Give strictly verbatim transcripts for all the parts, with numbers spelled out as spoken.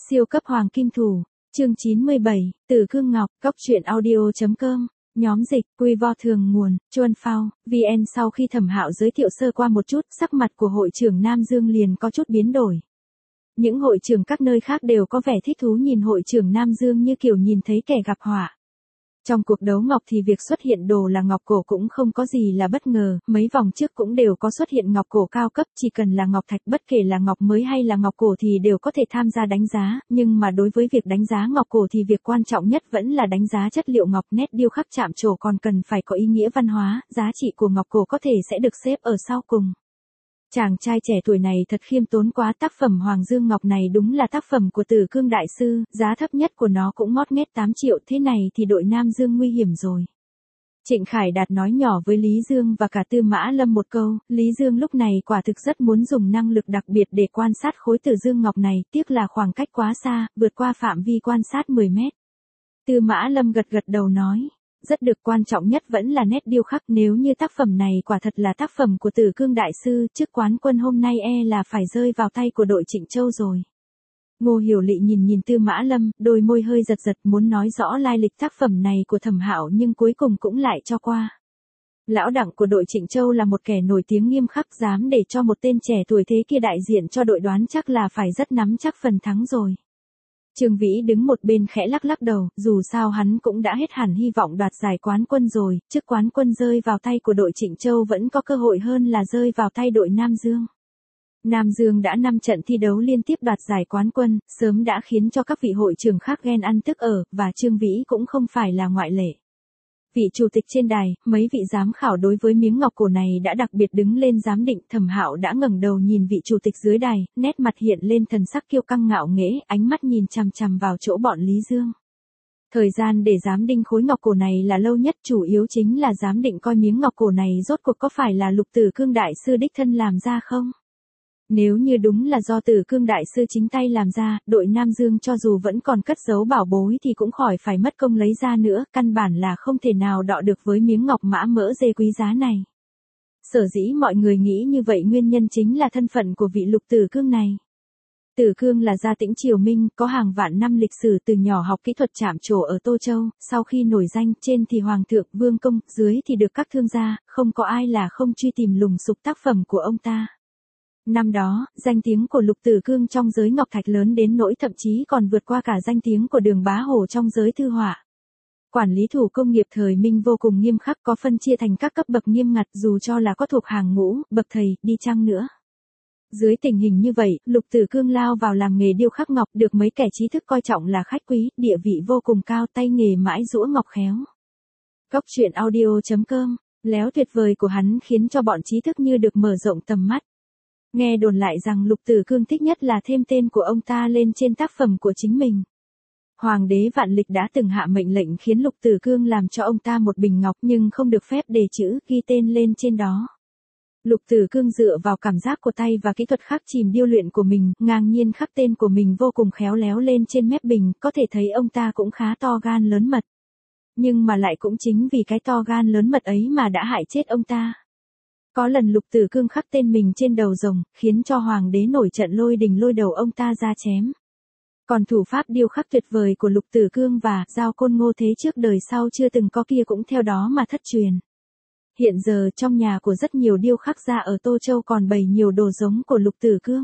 Siêu cấp hoàng kim thủ, chương chín mươi bảy, Tử Cương Ngọc, Cốc truyện audio.com, nhóm dịch, quy vo thường nguồn, Chuân Phao, vê en. Sau khi Thẩm Hạo giới thiệu sơ qua một chút, sắc mặt của hội trưởng Nam Dương liền có chút biến đổi. Những hội trưởng các nơi khác đều có vẻ thích thú nhìn hội trưởng Nam Dương như kiểu nhìn thấy kẻ gặp họa. Trong cuộc đấu ngọc thì việc xuất hiện đồ là ngọc cổ cũng không có gì là bất ngờ, mấy vòng trước cũng đều có xuất hiện ngọc cổ cao cấp, chỉ cần là ngọc thạch bất kể là ngọc mới hay là ngọc cổ thì đều có thể tham gia đánh giá, nhưng mà đối với việc đánh giá ngọc cổ thì việc quan trọng nhất vẫn là đánh giá chất liệu ngọc, nét điêu khắc chạm trổ còn cần phải có ý nghĩa văn hóa, giá trị của ngọc cổ có thể sẽ được xếp ở sau cùng. Chàng trai trẻ tuổi này thật khiêm tốn quá, tác phẩm Hoàng Dương Ngọc này đúng là tác phẩm của Tử Cương Đại Sư, giá thấp nhất của nó cũng ngót nghét tám triệu, thế này thì đội Nam Dương nguy hiểm rồi. Trịnh Khải Đạt nói nhỏ với Lý Dương và cả Tư Mã Lâm một câu, Lý Dương lúc này quả thực rất muốn dùng năng lực đặc biệt để quan sát khối Tử Dương Ngọc này, tiếc là khoảng cách quá xa, vượt qua phạm vi quan sát mười mét. Tư Mã Lâm gật gật đầu nói. Rất được, quan trọng nhất vẫn là nét điêu khắc, nếu như tác phẩm này quả thật là tác phẩm của Tử Cương Đại Sư, chức quán quân hôm nay e là phải rơi vào tay của đội Trịnh Châu rồi. Ngô Hiểu Lị nhìn nhìn Tư Mã Lâm, đôi môi hơi giật giật muốn nói rõ lai lịch tác phẩm này của Thẩm Hạo nhưng cuối cùng cũng lại cho qua. Lão Đặng của đội Trịnh Châu là một kẻ nổi tiếng nghiêm khắc, dám để cho một tên trẻ tuổi thế kia đại diện cho đội đoán chắc là phải rất nắm chắc phần thắng rồi. Trương Vĩ đứng một bên khẽ lắc lắc đầu, dù sao hắn cũng đã hết hẳn hy vọng đoạt giải quán quân rồi, chức quán quân rơi vào tay của đội Trịnh Châu vẫn có cơ hội hơn là rơi vào tay đội Nam Dương. Nam Dương đã năm trận thi đấu liên tiếp đoạt giải quán quân, sớm đã khiến cho các vị hội trưởng khác ghen ăn tức ở, và Trương Vĩ cũng không phải là ngoại lệ. Vị chủ tịch trên đài, mấy vị giám khảo đối với miếng ngọc cổ này đã đặc biệt đứng lên giám định, Thẩm Hạo đã ngẩng đầu nhìn vị chủ tịch dưới đài, nét mặt hiện lên thần sắc kiêu căng ngạo nghễ, ánh mắt nhìn chằm chằm vào chỗ bọn Lý Dương. Thời gian để giám định khối ngọc cổ này là lâu nhất, chủ yếu chính là giám định coi miếng ngọc cổ này rốt cuộc có phải là Lục Tử Cương Đại Sư đích thân làm ra không? Nếu như đúng là do Tử Cương Đại Sư chính tay làm ra, đội Nam Dương cho dù vẫn còn cất giấu bảo bối thì cũng khỏi phải mất công lấy ra nữa, căn bản là không thể nào đọ được với miếng ngọc mã mỡ dê quý giá này. Sở dĩ mọi người nghĩ như vậy nguyên nhân chính là thân phận của vị Lục Tử Cương này. Tử Cương là gia Tĩnh Triều Minh, có hàng vạn năm lịch sử, từ nhỏ học kỹ thuật chạm trổ ở Tô Châu, sau khi nổi danh, trên thì hoàng thượng, vương công, dưới thì được các thương gia, không có ai là không truy tìm lùng sục tác phẩm của ông ta. Năm đó, danh tiếng của Lục Tử Cương trong giới ngọc thạch lớn đến nỗi thậm chí còn vượt qua cả danh tiếng của Đường Bá Hổ trong giới thư họa. Quản lý thủ công nghiệp thời Minh vô cùng nghiêm khắc, có phân chia thành các cấp bậc nghiêm ngặt, dù cho là có thuộc hàng ngũ, bậc thầy, đi chăng nữa. Dưới tình hình như vậy, Lục Tử Cương lao vào làm nghề điêu khắc ngọc, được mấy kẻ trí thức coi trọng là khách quý, địa vị vô cùng cao, tay nghề mãi giũa ngọc khéo. Cốc truyện audio.com, léo tuyệt vời của hắn khiến cho bọn trí thức như được mở rộng tầm mắt. Nghe đồn lại rằng Lục Tử Cương thích nhất là thêm tên của ông ta lên trên tác phẩm của chính mình. Hoàng đế Vạn Lịch đã từng hạ mệnh lệnh khiến Lục Tử Cương làm cho ông ta một bình ngọc nhưng không được phép đề chữ, ghi tên lên trên đó. Lục Tử Cương dựa vào cảm giác của tay và kỹ thuật khắc chìm điêu luyện của mình, ngang nhiên khắc tên của mình vô cùng khéo léo lên trên mép bình, có thể thấy ông ta cũng khá to gan lớn mật. Nhưng mà lại cũng chính vì cái to gan lớn mật ấy mà đã hại chết ông ta. Có lần Lục Tử Cương khắc tên mình trên đầu rồng, khiến cho hoàng đế nổi trận lôi đình lôi đầu ông ta ra chém. Còn thủ pháp điêu khắc tuyệt vời của Lục Tử Cương và Giao Côn Ngô thế trước đời sau chưa từng có kia cũng theo đó mà thất truyền. Hiện giờ trong nhà của rất nhiều điêu khắc gia ở Tô Châu còn bày nhiều đồ giống của Lục Tử Cương.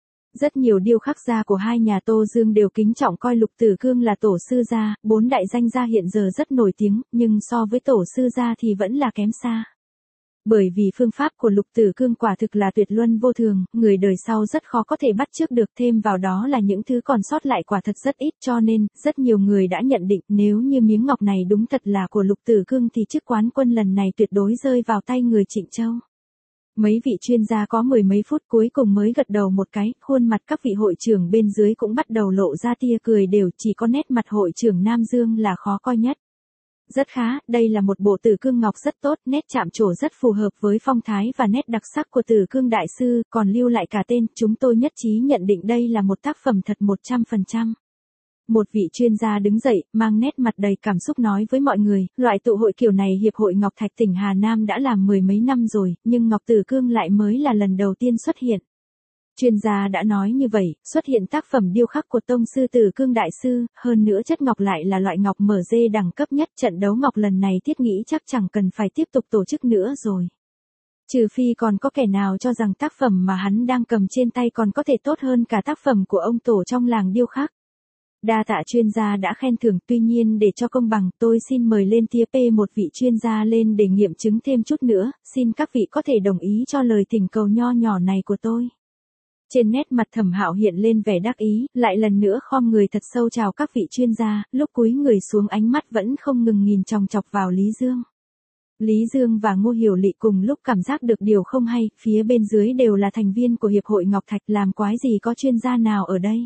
Rất nhiều điêu khắc gia của hai nhà Tô Dương đều kính trọng coi Lục Tử Cương là tổ sư gia, bốn đại danh gia hiện giờ rất nổi tiếng, nhưng so với tổ sư gia thì vẫn là kém xa. Bởi vì phương pháp của Lục Tử Cương quả thực là tuyệt luân vô thường, người đời sau rất khó có thể bắt chước được, thêm vào đó là những thứ còn sót lại quả thật rất ít, cho nên, rất nhiều người đã nhận định nếu như miếng ngọc này đúng thật là của Lục Tử Cương thì chức quán quân lần này tuyệt đối rơi vào tay người Trịnh Châu. Mấy vị chuyên gia có mười mấy phút cuối cùng mới gật đầu một cái, khuôn mặt các vị hội trưởng bên dưới cũng bắt đầu lộ ra tia cười đều, chỉ có nét mặt hội trưởng Nam Dương là khó coi nhất. Rất khá, đây là một bộ Tử Cương Ngọc rất tốt, nét chạm trổ rất phù hợp với phong thái và nét đặc sắc của Tử Cương Đại Sư, còn lưu lại cả tên, chúng tôi nhất trí nhận định đây là một tác phẩm thật một trăm phần trăm. Một vị chuyên gia đứng dậy, mang nét mặt đầy cảm xúc nói với mọi người, loại tụ hội kiểu này Hiệp hội Ngọc Thạch tỉnh Hà Nam đã làm mười mấy năm rồi, nhưng Ngọc Tử Cương lại mới là lần đầu tiên xuất hiện. Chuyên gia đã nói như vậy, xuất hiện tác phẩm điêu khắc của tông sư Tử Cương Đại Sư, hơn nữa chất ngọc lại là loại ngọc em giê đẳng cấp nhất, trận đấu ngọc lần này Thiết nghĩ chắc chẳng cần phải tiếp tục tổ chức nữa rồi. Trừ phi còn có kẻ nào cho rằng tác phẩm mà hắn đang cầm trên tay còn có thể tốt hơn cả tác phẩm của ông tổ trong làng điêu khắc. Đa tạ chuyên gia đã khen thưởng, tuy nhiên để cho công bằng, tôi xin mời lên tia P một vị chuyên gia lên để nghiệm chứng thêm chút nữa, xin các vị có thể đồng ý cho lời thỉnh cầu nho nhỏ này của tôi. Trên nét mặt Thẩm Hạo hiện lên vẻ đắc ý, lại lần nữa khom người thật sâu chào các vị chuyên gia, lúc cúi người xuống ánh mắt vẫn không ngừng nhìn chòng chọc vào Lý Dương. Lý Dương và Ngô Hiểu Lị cùng lúc cảm giác được điều không hay, phía bên dưới đều là thành viên của Hiệp hội Ngọc Thạch, làm quái gì có chuyên gia nào ở đây.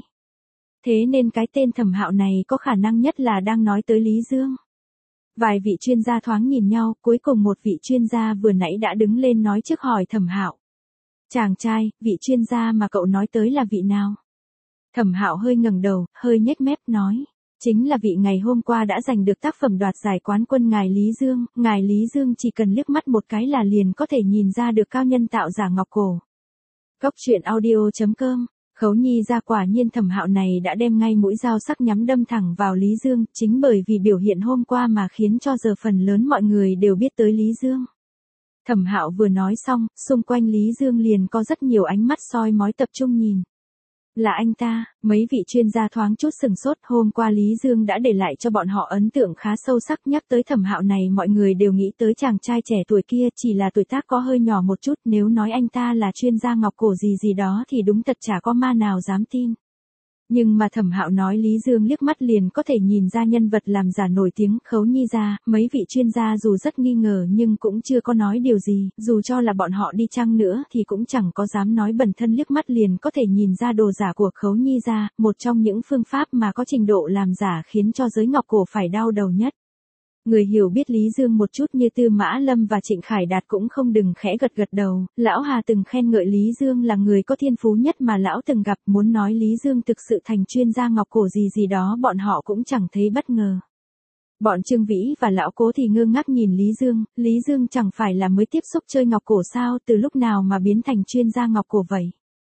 Thế nên cái tên Thẩm Hạo này có khả năng nhất là đang nói tới Lý Dương. Vài vị chuyên gia thoáng nhìn nhau, cuối cùng một vị chuyên gia vừa nãy đã đứng lên nói trước hỏi Thẩm Hạo. Chàng trai, vị chuyên gia mà cậu nói tới là vị nào? Thẩm Hạo hơi ngẩng đầu, hơi nhếch mép nói. Chính là vị ngày hôm qua đã giành được tác phẩm đoạt giải quán quân ngài Lý Dương, ngài Lý Dương chỉ cần liếc mắt một cái là liền có thể nhìn ra được cao nhân tạo giả ngọc cổ. Cốc truyện audio chấm com. Khấu Nhi ra quả nhiên Thẩm Hạo này đã đem ngay mũi dao sắc nhắm đâm thẳng vào Lý Dương, chính bởi vì biểu hiện hôm qua mà khiến cho giờ phần lớn mọi người đều biết tới Lý Dương. Thẩm Hạo vừa nói xong, xung quanh Lý Dương liền có rất nhiều ánh mắt soi mói tập trung nhìn. Là anh ta, mấy vị chuyên gia thoáng chút sừng sốt, hôm qua Lý Dương đã để lại cho bọn họ ấn tượng khá sâu sắc, nhắc tới Thẩm Hạo này mọi người đều nghĩ tới chàng trai trẻ tuổi kia, chỉ là tuổi tác có hơi nhỏ một chút, nếu nói anh ta là chuyên gia ngọc cổ gì gì đó thì đúng thật chả có ma nào dám tin. Nhưng mà Thẩm Hạo nói Lý Dương liếc mắt liền có thể nhìn ra nhân vật làm giả nổi tiếng. Khấu Nhi ra, mấy vị chuyên gia dù rất nghi ngờ nhưng cũng chưa có nói điều gì, dù cho là bọn họ đi chăng nữa thì cũng chẳng có dám nói bẩn thân liếc mắt liền có thể nhìn ra đồ giả của Khấu Nhi ra, một trong những phương pháp mà có trình độ làm giả khiến cho giới ngọc cổ phải đau đầu nhất. Người hiểu biết Lý Dương một chút như Tư Mã Lâm và Trịnh Khải Đạt cũng không đừng khẽ gật gật đầu, lão Hà từng khen ngợi Lý Dương là người có thiên phú nhất mà lão từng gặp, muốn nói Lý Dương thực sự thành chuyên gia ngọc cổ gì gì đó bọn họ cũng chẳng thấy bất ngờ. Bọn Trương Vĩ và lão Cố thì ngơ ngác nhìn Lý Dương, Lý Dương chẳng phải là mới tiếp xúc chơi ngọc cổ sao, từ lúc nào mà biến thành chuyên gia ngọc cổ vậy?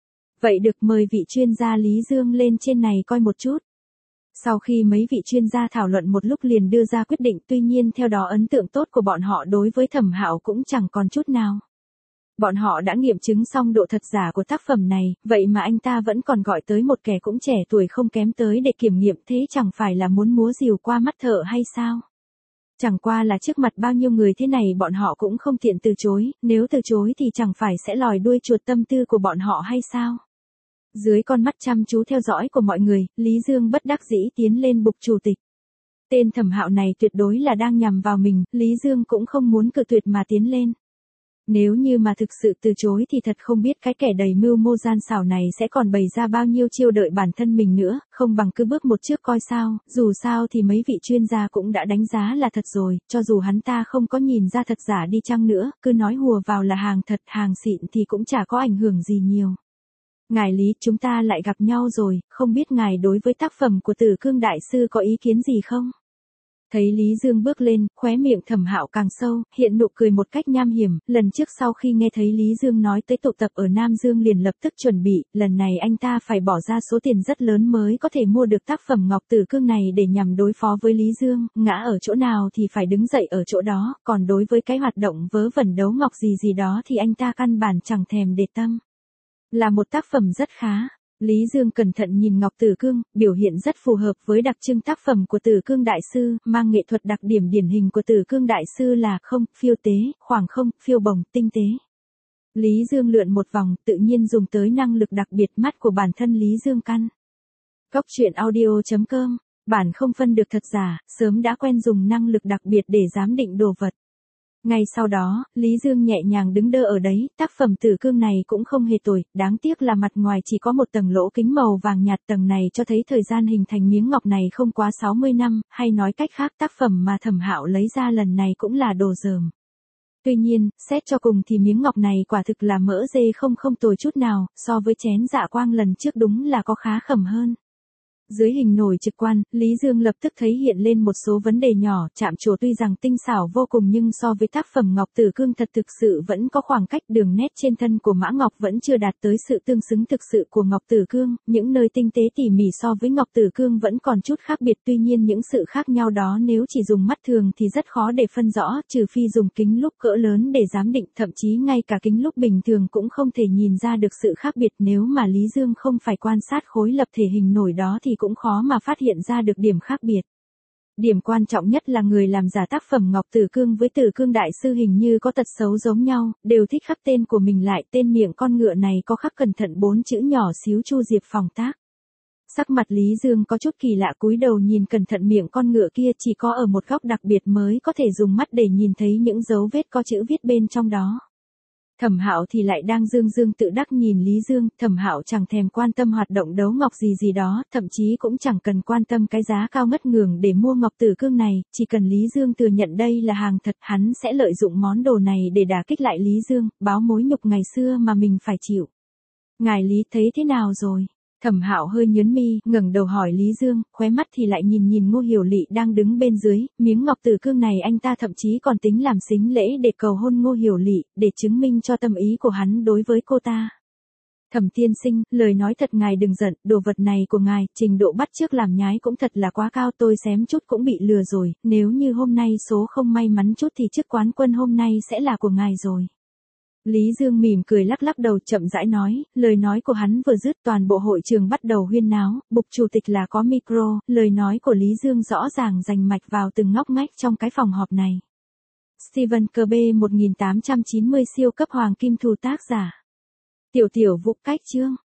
Vậy được mời vị chuyên gia Lý Dương lên trên này coi một chút. Sau khi mấy vị chuyên gia thảo luận một lúc liền đưa ra quyết định, tuy nhiên theo đó ấn tượng tốt của bọn họ đối với Thẩm Hạo cũng chẳng còn chút nào. Bọn họ đã nghiệm chứng xong độ thật giả của tác phẩm này, vậy mà anh ta vẫn còn gọi tới một kẻ cũng trẻ tuổi không kém tới để kiểm nghiệm, thế chẳng phải là muốn múa rìu qua mắt thợ hay sao? Chẳng qua là trước mặt bao nhiêu người thế này bọn họ cũng không tiện từ chối, nếu từ chối thì chẳng phải sẽ lòi đuôi chuột tâm tư của bọn họ hay sao? Dưới con mắt chăm chú theo dõi của mọi người, Lý Dương bất đắc dĩ tiến lên bục chủ tịch. Tên Thẩm Hạo này tuyệt đối là đang nhằm vào mình, Lý Dương cũng không muốn cự tuyệt mà tiến lên. Nếu như mà thực sự từ chối thì thật không biết cái kẻ đầy mưu mô gian xảo này sẽ còn bày ra bao nhiêu chiêu đợi bản thân mình nữa, không bằng cứ bước một trước coi sao, dù sao thì mấy vị chuyên gia cũng đã đánh giá là thật rồi, cho dù hắn ta không có nhìn ra thật giả đi chăng nữa, cứ nói hùa vào là hàng thật hàng xịn thì cũng chả có ảnh hưởng gì nhiều. Ngài Lý, chúng ta lại gặp nhau rồi, không biết ngài đối với tác phẩm của Tử Cương Đại Sư có ý kiến gì không? Thấy Lý Dương bước lên, khóe miệng Thẩm Hạo càng sâu, hiện nụ cười một cách nham hiểm, lần trước sau khi nghe thấy Lý Dương nói tới tụ tập ở Nam Dương liền lập tức chuẩn bị, lần này anh ta phải bỏ ra số tiền rất lớn mới có thể mua được tác phẩm Ngọc Tử Cương này để nhằm đối phó với Lý Dương, ngã ở chỗ nào thì phải đứng dậy ở chỗ đó, còn đối với cái hoạt động vớ vẩn đấu ngọc gì gì đó thì anh ta căn bản chẳng thèm để tâm. Là một tác phẩm rất khá. Lý Dương cẩn thận nhìn Ngọc Tử Cương, biểu hiện rất phù hợp với đặc trưng tác phẩm của Tử Cương Đại Sư, mang nghệ thuật đặc điểm điển hình của Tử Cương Đại Sư là không, phiêu tế, khoảng không, phiêu bồng, tinh tế. Lý Dương lượn một vòng, tự nhiên dùng tới năng lực đặc biệt mắt của bản thân Lý Dương căn. Cốc truyện audio chấm com, bản không phân được thật giả, sớm đã quen dùng năng lực đặc biệt để giám định đồ vật. Ngay sau đó, Lý Dương nhẹ nhàng đứng đơ ở đấy, tác phẩm Tử Cương này cũng không hề tồi, đáng tiếc là mặt ngoài chỉ có một tầng lỗ kính màu vàng nhạt, tầng này cho thấy thời gian hình thành miếng ngọc này không quá sáu mươi năm, hay nói cách khác tác phẩm mà Thẩm Hạo lấy ra lần này cũng là đồ dởm. Tuy nhiên, xét cho cùng thì miếng ngọc này quả thực là mỡ dê không không tồi chút nào, so với chén dạ quang lần trước đúng là có khá khẩm hơn. Dưới hình nổi trực quan, Lý Dương lập tức thấy hiện lên một số vấn đề nhỏ, chạm trổ tuy rằng tinh xảo vô cùng nhưng so với tác phẩm Ngọc Tử Cương thật thực sự vẫn có khoảng cách, đường nét trên thân của Mã Ngọc vẫn chưa đạt tới sự tương xứng thực sự của Ngọc Tử Cương, những nơi tinh tế tỉ mỉ so với Ngọc Tử Cương vẫn còn chút khác biệt, tuy nhiên những sự khác nhau đó nếu chỉ dùng mắt thường thì rất khó để phân rõ, trừ phi dùng kính lúp cỡ lớn để giám định, thậm chí ngay cả kính lúp bình thường cũng không thể nhìn ra được sự khác biệt, nếu mà Lý Dương không phải quan sát khối lập thể hình nổi đó thì cũng khó mà phát hiện ra được điểm khác biệt. Điểm quan trọng nhất là người làm giả tác phẩm Ngọc Tử Cương với Tử Cương Đại Sư hình như có tật xấu giống nhau, đều thích khắc tên của mình lại, tên miệng con ngựa này có khắc cẩn thận bốn chữ nhỏ xíu Chu Diệp phòng tác. Sắc mặt Lý Dương có chút kỳ lạ, cúi đầu nhìn cẩn thận miệng con ngựa kia, chỉ có ở một góc đặc biệt mới có thể dùng mắt để nhìn thấy những dấu vết có chữ viết bên trong đó. Thẩm Hạo thì lại đang dương dương tự đắc nhìn Lý Dương, Thẩm Hạo chẳng thèm quan tâm hoạt động đấu ngọc gì gì đó, thậm chí cũng chẳng cần quan tâm cái giá cao ngất ngường để mua Ngọc Tử Cương này, chỉ cần Lý Dương thừa nhận đây là hàng thật, hắn sẽ lợi dụng món đồ này để đả kích lại Lý Dương, báo mối nhục ngày xưa mà mình phải chịu. Ngài Lý thấy thế nào rồi? Thẩm Hạo hơi nhướng mi, ngẩng đầu hỏi Lý Dương, khóe mắt thì lại nhìn nhìn Ngô Hiểu Lị đang đứng bên dưới, miếng Ngọc Tử Cương này anh ta thậm chí còn tính làm sính lễ để cầu hôn Ngô Hiểu Lị, để chứng minh cho tâm ý của hắn đối với cô ta. Thẩm tiên sinh, lời nói thật ngài đừng giận, đồ vật này của ngài, trình độ bắt chước làm nhái cũng thật là quá cao, tôi xém chút cũng bị lừa rồi, nếu như hôm nay số không may mắn chút thì chức quán quân hôm nay sẽ là của ngài rồi. Lý Dương mỉm cười lắc lắc đầu chậm rãi nói, lời nói của hắn vừa dứt toàn bộ hội trường bắt đầu huyên náo, Bục chủ tịch là có micro, lời nói của Lý Dương rõ ràng rành mạch vào từng ngóc ngách trong cái phòng họp này. Stephen Kirby một nghìn tám trăm chín mươi siêu cấp hoàng kim thù tác giả. Tiểu tiểu Vũ cách chương.